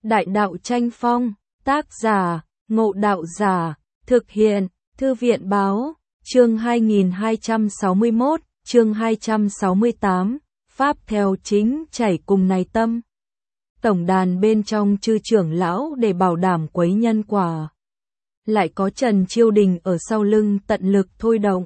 Đại đạo tranh phong, tác giả, Ngộ Đạo Giả, thực hiện, Thư viện Báo, chương 2261, chương 268, Pháp theo chính chảy cùng này tâm. Tổng đàn bên trong chư trưởng lão để bảo đảm quấy nhân quả. Lại có Trần Chiêu Đình ở sau lưng tận lực thôi động.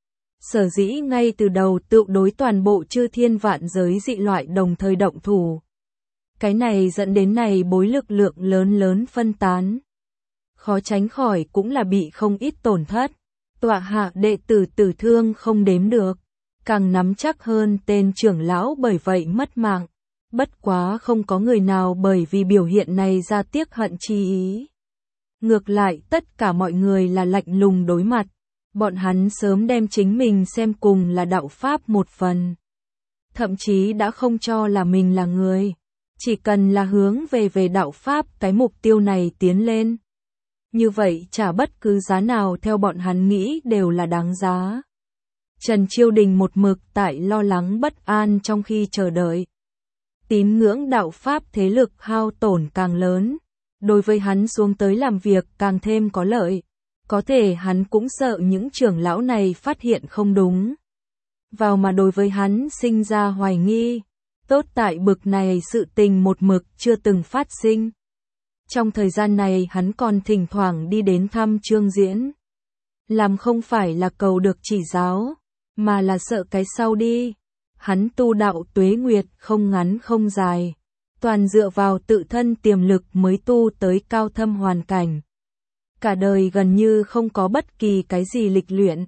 Sở dĩ ngay từ đầu tự đối toàn bộ chư thiên vạn giới dị loại đồng thời động thủ. Cái này dẫn đến này bối lực lượng lớn phân tán. Khó tránh khỏi cũng là bị không ít tổn thất. Tọa hạ đệ tử tử thương không đếm được. Càng nắm chắc hơn tên trưởng lão bởi vậy mất mạng. Bất quá không có người nào bởi vì biểu hiện này ra tiếc hận chi ý. Ngược lại tất cả mọi người là lạnh lùng đối mặt. Bọn hắn sớm đem chính mình xem cùng là đạo Pháp một phần. Thậm chí đã không cho là mình là người. Chỉ cần là hướng về đạo Pháp cái mục tiêu này tiến lên. Như vậy trả bất cứ giá nào theo bọn hắn nghĩ đều là đáng giá. Trần Chiêu Đình một mực tại lo lắng bất an trong khi chờ đợi. Tín ngưỡng đạo Pháp thế lực hao tổn càng lớn. Đối với hắn xuống tới làm việc càng thêm có lợi. Có thể hắn cũng sợ những trưởng lão này phát hiện không đúng. Vào mà đối với hắn sinh ra hoài nghi. Tốt tại bực này sự tình một mực chưa từng phát sinh. Trong thời gian này hắn còn thỉnh thoảng đi đến thăm Trương Diễn. Làm không phải là cầu được chỉ giáo, mà là sợ cái sau đi. Hắn tu đạo tuế nguyệt không ngắn không dài. Toàn dựa vào tự thân tiềm lực mới tu tới cao thâm hoàn cảnh. Cả đời gần như không có bất kỳ cái gì lịch luyện.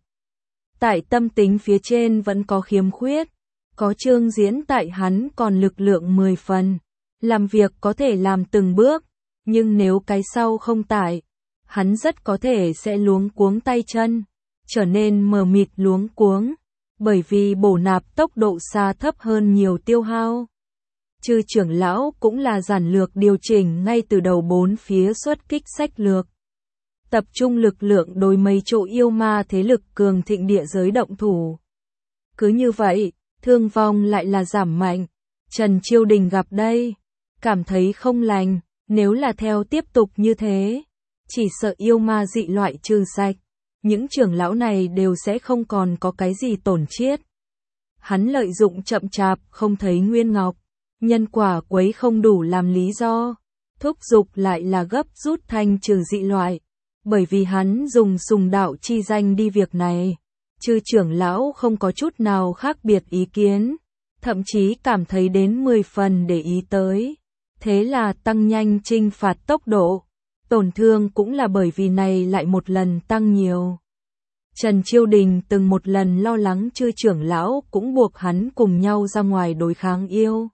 Tại tâm tính phía trên vẫn có khiếm khuyết. Có Trương Diễn tại hắn còn lực lượng 10 phần. Làm việc có thể làm từng bước. Nhưng nếu cái sau không tại, hắn rất có thể sẽ luống cuống tay chân. Trở nên mờ mịt luống cuống. Bởi vì bổ nạp tốc độ xa thấp hơn nhiều tiêu hao. Chư trưởng lão cũng là giản lược điều chỉnh ngay từ đầu bốn phía xuất kích sách lược. Tập trung lực lượng đối mấy chỗ yêu ma thế lực cường thịnh địa giới động thủ. Cứ như vậy, thương vong lại là giảm mạnh. Trần Chiêu Đình gặp đây, cảm thấy không lành, nếu là theo tiếp tục như thế, chỉ sợ yêu ma dị loại trừ sạch, những trưởng lão này đều sẽ không còn có cái gì tổn chiết. Hắn lợi dụng chậm chạp không thấy Nguyên Ngọc, nhân quả quấy không đủ làm lý do, thúc giục lại là gấp rút thanh trừ dị loại, bởi vì hắn dùng sùng đạo chi danh đi việc này. Chư trưởng lão không có chút nào khác biệt ý kiến, thậm chí cảm thấy đến 10 phần để ý tới. Thế là tăng nhanh trinh phạt tốc độ, tổn thương cũng là bởi vì này lại một lần tăng nhiều. Trần Chiêu Đình từng một lần lo lắng chư trưởng lão cũng buộc hắn cùng nhau ra ngoài đối kháng yêu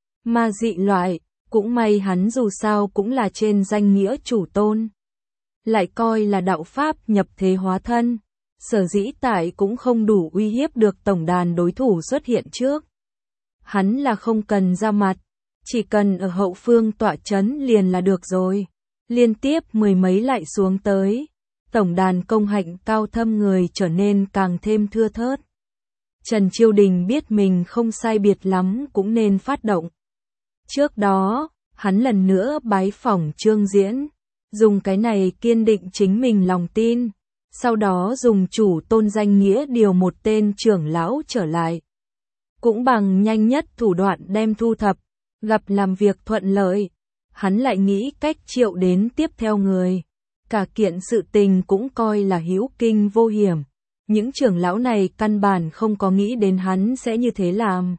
ma dị loại, cũng may hắn dù sao cũng là trên danh nghĩa chủ tôn. Lại coi là đạo Pháp nhập thế hóa thân. Sở dĩ tại cũng không đủ uy hiếp được tổng đàn đối thủ xuất hiện trước. Hắn là không cần ra mặt, chỉ cần ở hậu phương tọa chấn liền là được rồi. Liên tiếp mười mấy lại xuống tới, tổng đàn công hạnh cao thâm người trở nên càng thêm thưa thớt. Trần Chiêu Đình biết mình không sai biệt lắm cũng nên phát động. Trước đó, hắn lần nữa bái phỏng Trương Diễn, dùng cái này kiên định chính mình lòng tin. Sau đó dùng chủ tôn danh nghĩa điều một tên trưởng lão trở lại. Cũng bằng nhanh nhất thủ đoạn đem thu thập, gặp làm việc thuận lợi. Hắn lại nghĩ cách triệu đến tiếp theo người. Cả kiện sự tình cũng coi là hữu kinh vô hiểm. Những trưởng lão này căn bản không có nghĩ đến hắn sẽ như thế làm.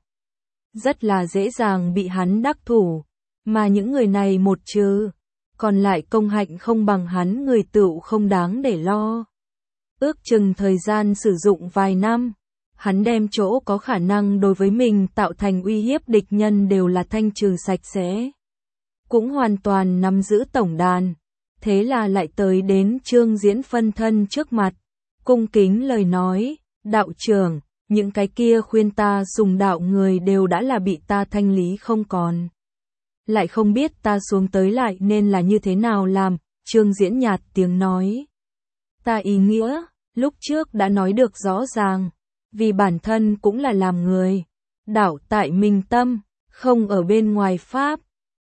Rất là dễ dàng bị hắn đắc thủ. Mà những người này một trừ, còn lại công hạnh không bằng hắn người tựu không đáng để lo. Ước chừng thời gian sử dụng vài năm, hắn đem chỗ có khả năng đối với mình tạo thành uy hiếp địch nhân đều là thanh trừ sạch sẽ. Cũng hoàn toàn nắm giữ tổng đàn. Thế là lại tới đến Trương Diễn phân thân trước mặt. Cung kính lời nói, đạo trưởng, những cái kia khuyên ta sùng đạo người đều đã là bị ta thanh lý không còn. Lại không biết ta xuống tới lại nên là như thế nào làm, Trương Diễn nhạt tiếng nói. Ta ý nghĩa, lúc trước đã nói được rõ ràng, vì bản thân cũng là làm người. Đạo tại minh tâm, không ở bên ngoài Pháp.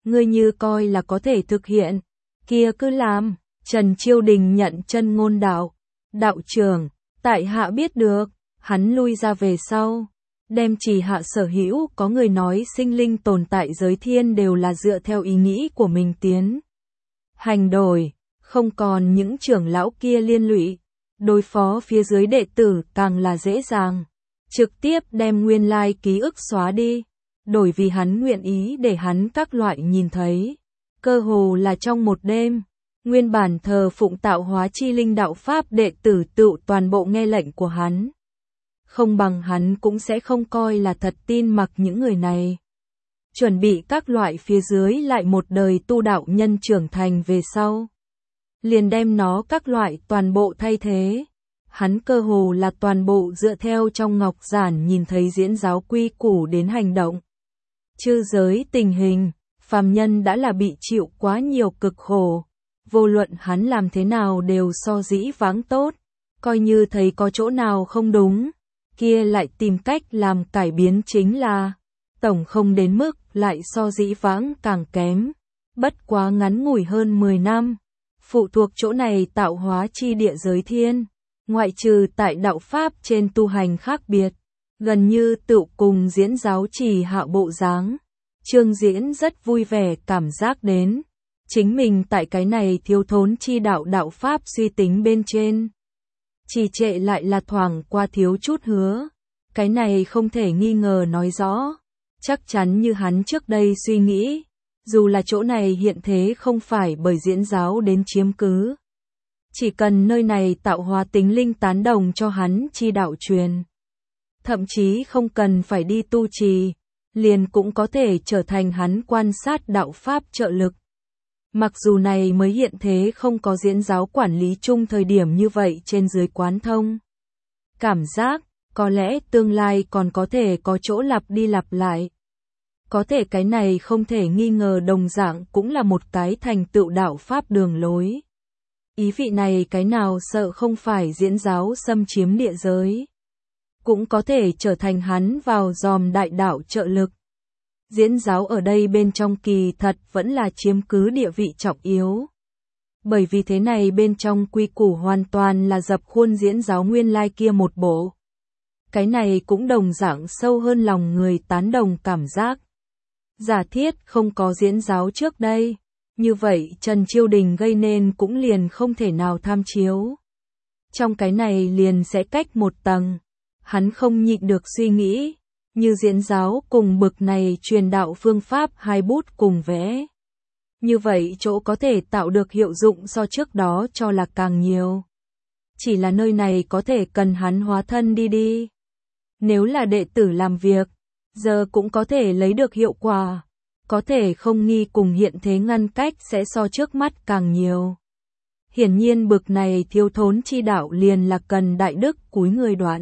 ngươi như coi là có thể thực hiện, kia cứ làm. Trần Chiêu Đình nhận chân ngôn đạo. Đạo trưởng, tại hạ biết được. Hắn lui ra về sau, đem chỉ hạ sở hữu có người nói sinh linh tồn tại giới thiên đều là dựa theo ý nghĩ của mình tiến hành đổi, không còn những trưởng lão kia liên lụy, đối phó phía dưới đệ tử càng là dễ dàng, trực tiếp đem nguyên lai ký ức xóa đi, đổi vì hắn nguyện ý để hắn các loại nhìn thấy, cơ hồ là trong một đêm. Nguyên bản thờ phụng tạo hóa chi linh đạo pháp đệ tử tự toàn bộ nghe lệnh của hắn. Không bằng hắn cũng sẽ không coi là thật tin mặc những người này. Chuẩn bị các loại phía dưới lại một đời tu đạo nhân trưởng thành về sau. Liền đem nó các loại toàn bộ thay thế. Hắn cơ hồ là toàn bộ dựa theo trong ngọc giản nhìn thấy diễn giáo quy củ đến hành động. Chư giới tình hình, phàm nhân đã là bị chịu quá nhiều cực khổ. Vô luận hắn làm thế nào đều so dĩ vãng tốt. Coi như thấy có chỗ nào không đúng, kia lại tìm cách làm cải biến chính là tổng không đến mức lại so dĩ vãng càng kém. Bất quá ngắn ngủi hơn 10 năm, phụ thuộc chỗ này tạo hóa chi địa giới thiên, ngoại trừ tại đạo pháp trên tu hành khác biệt, gần như tự cùng diễn giáo trì hạ bộ dáng. Trương Diễn rất vui vẻ cảm giác đến, chính mình tại cái này thiếu thốn chi đạo đạo pháp suy tính bên trên. Trì trệ lại là thoảng qua thiếu chút hứa, cái này không thể nghi ngờ nói rõ, chắc chắn như hắn trước đây suy nghĩ, dù là chỗ này hiện thế không phải bởi diễn giáo đến chiếm cứ. Chỉ cần nơi này tạo hóa tính linh tán đồng cho hắn chi đạo truyền. Thậm chí không cần phải đi tu trì, liền cũng có thể trở thành hắn quan sát đạo pháp trợ lực. Mặc dù này mới hiện thế không có diễn giáo quản lý chung thời điểm như vậy trên dưới quán thông. Cảm giác, có lẽ tương lai còn có thể có chỗ lặp đi lặp lại. Có thể cái này không thể nghi ngờ đồng dạng cũng là một cái thành tựu đạo pháp đường lối. Ý vị này cái nào sợ không phải diễn giáo xâm chiếm địa giới. Cũng có thể trở thành hắn vào dòm đại đạo trợ lực. Diễn giáo ở đây bên trong kỳ thật vẫn là chiếm cứ địa vị trọng yếu. Bởi vì thế này bên trong quy củ hoàn toàn là dập khuôn diễn giáo nguyên lai kia một bộ. Cái này cũng đồng dạng sâu hơn lòng người tán đồng cảm giác. Giả thiết không có diễn giáo trước đây, như vậy Trần Chiêu Đình gây nên cũng liền không thể nào tham chiếu. Trong cái này liền sẽ cách một tầng, hắn không nhịn được suy nghĩ. Như diễn giáo cùng bực này truyền đạo phương pháp hai bút cùng vẽ. Như vậy chỗ có thể tạo được hiệu dụng so trước đó cho là càng nhiều. Chỉ là nơi này có thể cần hắn hóa thân đi. Nếu là đệ tử làm việc, giờ cũng có thể lấy được hiệu quả. Có thể không nghi cùng hiện thế ngăn cách sẽ so trước mắt càng nhiều. Hiển nhiên bực này thiếu thốn chi đạo liền là cần đại đức cúi người đoạn.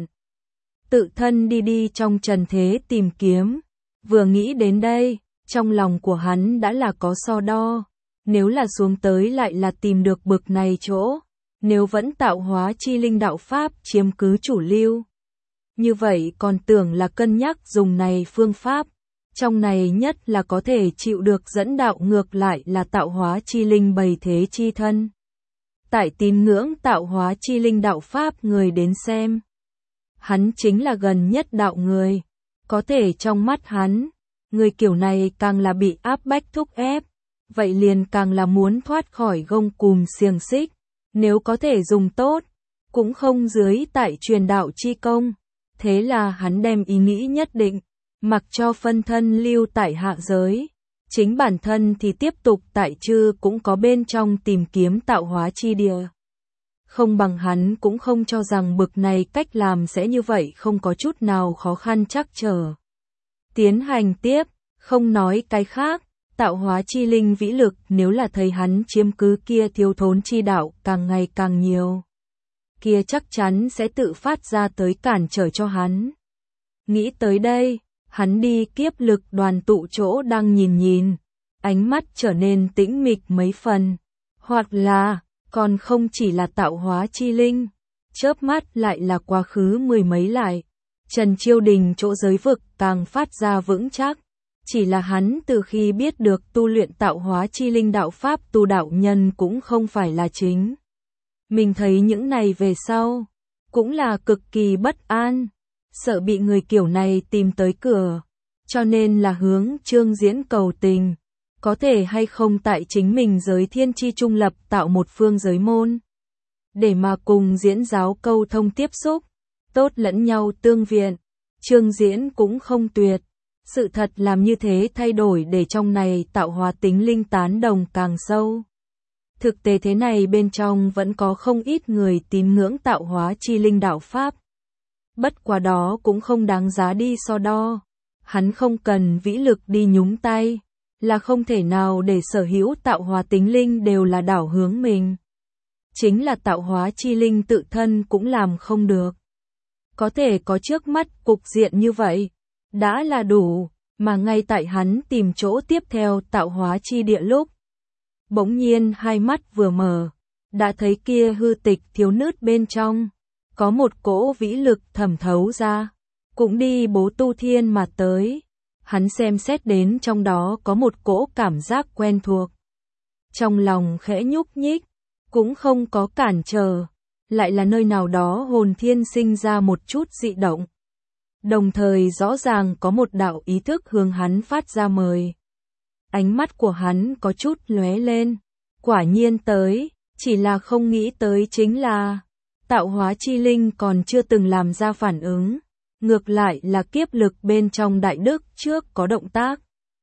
Tự thân đi trong trần thế tìm kiếm. Vừa nghĩ đến đây, trong lòng của hắn đã là có so đo. Nếu là xuống tới lại là tìm được bực này chỗ. Nếu vẫn tạo hóa chi linh đạo pháp chiếm cứ chủ lưu. Như vậy còn tưởng là cân nhắc dùng này phương pháp. Trong này nhất là có thể chịu được dẫn đạo ngược lại là tạo hóa chi linh bày thế chi thân. Tại tín ngưỡng tạo hóa chi linh đạo pháp người đến xem. Hắn chính là gần nhất đạo người. Có thể trong mắt hắn, người kiểu này càng là bị áp bách thúc ép. Vậy liền càng là muốn thoát khỏi gông cùm xiềng xích. Nếu có thể dùng tốt, cũng không dưới tại truyền đạo chi công. Thế là hắn đem ý nghĩ nhất định, mặc cho phân thân lưu tại hạ giới. Chính bản thân thì tiếp tục tại chư cũng có bên trong tìm kiếm tạo hóa chi địa. Không bằng hắn cũng không cho rằng bực này cách làm sẽ như vậy không có chút nào khó khăn trắc trở. Tiến hành tiếp, không nói cái khác, tạo hóa chi linh vĩ lực nếu là thấy hắn chiếm cứ kia thiếu thốn chi đạo càng ngày càng nhiều. Kia chắc chắn sẽ tự phát ra tới cản trở cho hắn. Nghĩ tới đây, hắn đi kiếp lực đoàn tụ chỗ đang nhìn, ánh mắt trở nên tĩnh mịch mấy phần. Hoặc là, còn không chỉ là tạo hóa chi linh, chớp mắt lại là quá khứ mười mấy lại. Trần Chiêu Đình chỗ giới vực càng phát ra vững chắc. Chỉ là hắn từ khi biết được tu luyện tạo hóa chi linh đạo pháp tu đạo nhân cũng không phải là chính. Mình thấy những này về sau, cũng là cực kỳ bất an, sợ bị người kiểu này tìm tới cửa, cho nên là hướng Trương Diễn cầu tình, có thể hay không tại chính mình giới thiên chi trung lập tạo một phương giới môn, để mà cùng Diễn giáo câu thông tiếp xúc, tốt lẫn nhau tương viện. Trương Diễn cũng không tuyệt, sự thật làm như thế thay đổi để trong này tạo hóa tính linh tán đồng càng sâu. Thực tế thế này bên trong vẫn có không ít người tín ngưỡng tạo hóa chi linh đạo pháp. Bất quá đó cũng không đáng giá đi so đo. Hắn không cần vĩ lực đi nhúng tay, là không thể nào để sở hữu tạo hóa tính linh đều là đảo hướng mình. Chính là tạo hóa chi linh tự thân cũng làm không được. Có thể có trước mắt cục diện như vậy, đã là đủ, mà ngay tại hắn tìm chỗ tiếp theo tạo hóa chi địa lúc. Bỗng nhiên hai mắt vừa mở, đã thấy kia hư tịch thiếu nứt bên trong, có một cỗ vĩ lực thẩm thấu ra, cũng đi bố tu thiên mà tới. Hắn xem xét đến trong đó có một cỗ cảm giác quen thuộc. Trong lòng khẽ nhúc nhích, cũng không có cản trở, lại là nơi nào đó hồn thiên sinh ra một chút dị động. Đồng thời rõ ràng có một đạo ý thức hướng hắn phát ra mời. Ánh mắt của hắn có chút lóe lên, quả nhiên tới, chỉ là không nghĩ tới chính là tạo hóa chi linh còn chưa từng làm ra phản ứng, ngược lại là kiếp lực bên trong đại đức trước có động tác.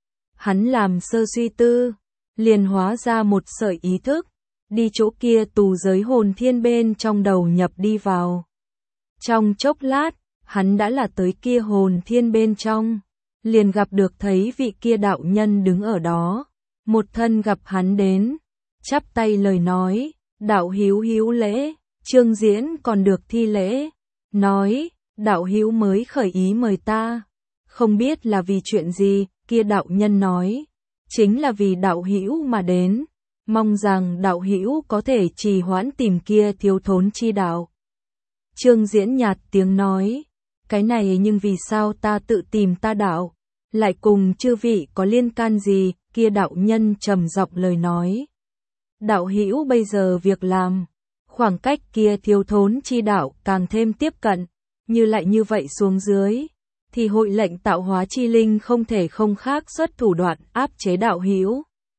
Hắn làm sơ suy tư, liền hóa ra một sợi ý thức, đi chỗ kia tù giới hồn thiên bên trong đầu nhập đi vào. Trong chốc lát, hắn đã là tới kia hồn thiên bên trong, liền gặp được thấy vị kia đạo nhân đứng ở đó, một thân gặp hắn đến, chắp tay lời nói, đạo hữu hữu lễ. Trương Diễn còn được thi lễ, nói, đạo hữu mới khởi ý mời ta, không biết là vì chuyện gì. Kia đạo nhân nói, chính là vì đạo hữu mà đến, mong rằng đạo hữu có thể trì hoãn tìm kia thiếu thốn chi đạo. Trương Diễn nhạt tiếng nói, cái này nhưng vì sao ta tự tìm ta đạo, lại cùng chư vị có liên can gì? Kia đạo nhân trầm giọng lời nói, đạo hữu bây giờ việc làm, khoảng cách kia thiếu thốn chi đạo càng thêm tiếp cận, như lại như vậy xuống dưới, thì hội lệnh tạo hóa chi linh không thể không khác xuất thủ đoạn áp chế đạo hữu.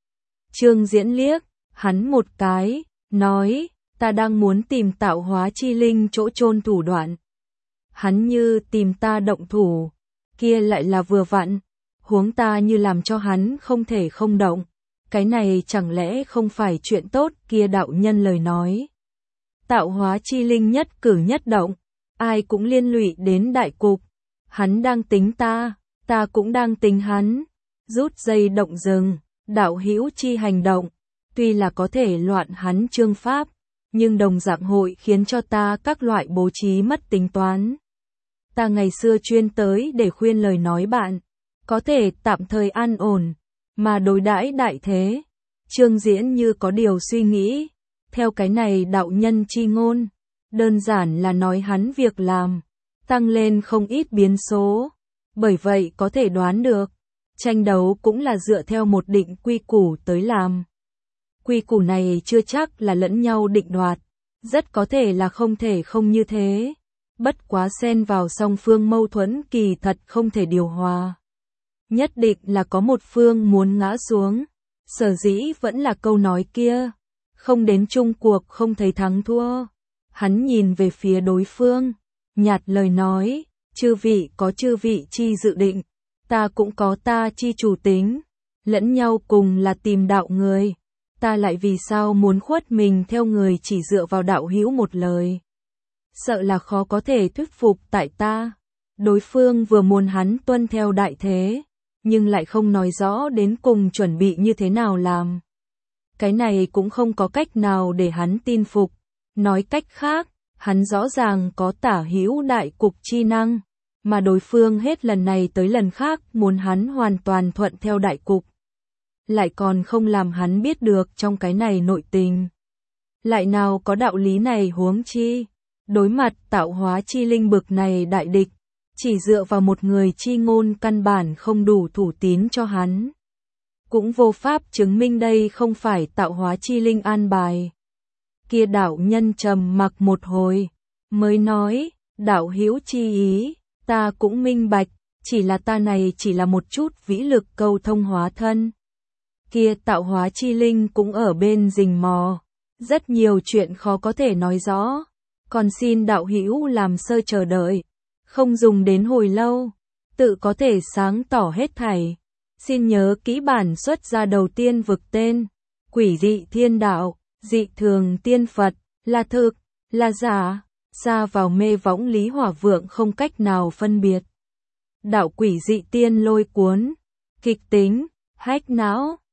Trương Diễn liếc hắn một cái, nói, ta đang muốn tìm tạo hóa chi linh chỗ chôn thủ đoạn. Hắn như tìm ta động thủ, kia lại là vừa vặn, huống ta như làm cho hắn không thể không động, cái này chẳng lẽ không phải chuyện tốt? Kia đạo nhân lời nói, tạo hóa chi linh nhất cử nhất động, ai cũng liên lụy đến đại cục, hắn đang tính ta, ta cũng đang tính hắn, rút dây động rừng, đạo hữu chi hành động, tuy là có thể loạn hắn chương pháp, nhưng đồng dạng hội khiến cho ta các loại bố trí mất tính toán. Ta ngày xưa chuyên tới để khuyên lời nói bạn, có thể tạm thời an ổn, mà đối đãi đại thế. Trương Diễn như có điều suy nghĩ, theo cái này đạo nhân chi ngôn, đơn giản là nói hắn việc làm, tăng lên không ít biến số, bởi vậy có thể đoán được, tranh đấu cũng là dựa theo một định quy củ tới làm. Quy củ này chưa chắc là lẫn nhau định đoạt, rất có thể là không thể không như thế, bất quá xen vào song phương mâu thuẫn kỳ thật không thể điều hòa. Nhất định là có một phương muốn ngã xuống, sở dĩ vẫn là câu nói kia, không đến chung cuộc không thấy thắng thua. Hắn nhìn về phía đối phương, nhạt lời nói, chư vị có chư vị chi dự định, ta cũng có ta chi chủ tính, lẫn nhau cùng là tìm đạo người, ta lại vì sao muốn khuất mình theo người chỉ dựa vào đạo hữu một lời. Sợ là khó có thể thuyết phục tại ta. Đối phương vừa muốn hắn tuân theo đại thế, nhưng lại không nói rõ đến cùng chuẩn bị như thế nào làm. Cái này cũng không có cách nào để hắn tin phục. Nói cách khác, hắn rõ ràng có tả hữu đại cục chi năng, mà đối phương hết lần này tới lần khác muốn hắn hoàn toàn thuận theo đại cục. Lại còn không làm hắn biết được trong cái này nội tình. Lại nào có đạo lý này huống chi, đối mặt tạo hóa chi linh bực này đại địch, chỉ dựa vào một người chi ngôn căn bản không đủ thủ tín cho hắn. Cũng vô pháp chứng minh đây không phải tạo hóa chi linh an bài. Kia đạo nhân trầm mặc một hồi, mới nói, đạo hữu chi ý, ta cũng minh bạch, chỉ là ta này chỉ là một chút vĩ lực câu thông hóa thân. Kia tạo hóa chi linh cũng ở bên rình mò, rất nhiều chuyện khó có thể nói rõ, còn xin đạo hữu làm sơ chờ đợi, không dùng đến hồi lâu, tự có thể sáng tỏ hết thảy. Xin nhớ kỹ bản xuất ra đầu tiên vực tên, quỷ dị thiên đạo, dị thường tiên Phật, là thực, là giả, ra vào mê võng Lý Hỏa Vượng không cách nào phân biệt. Đạo quỷ dị tiên lôi cuốn, kịch tính, hách não,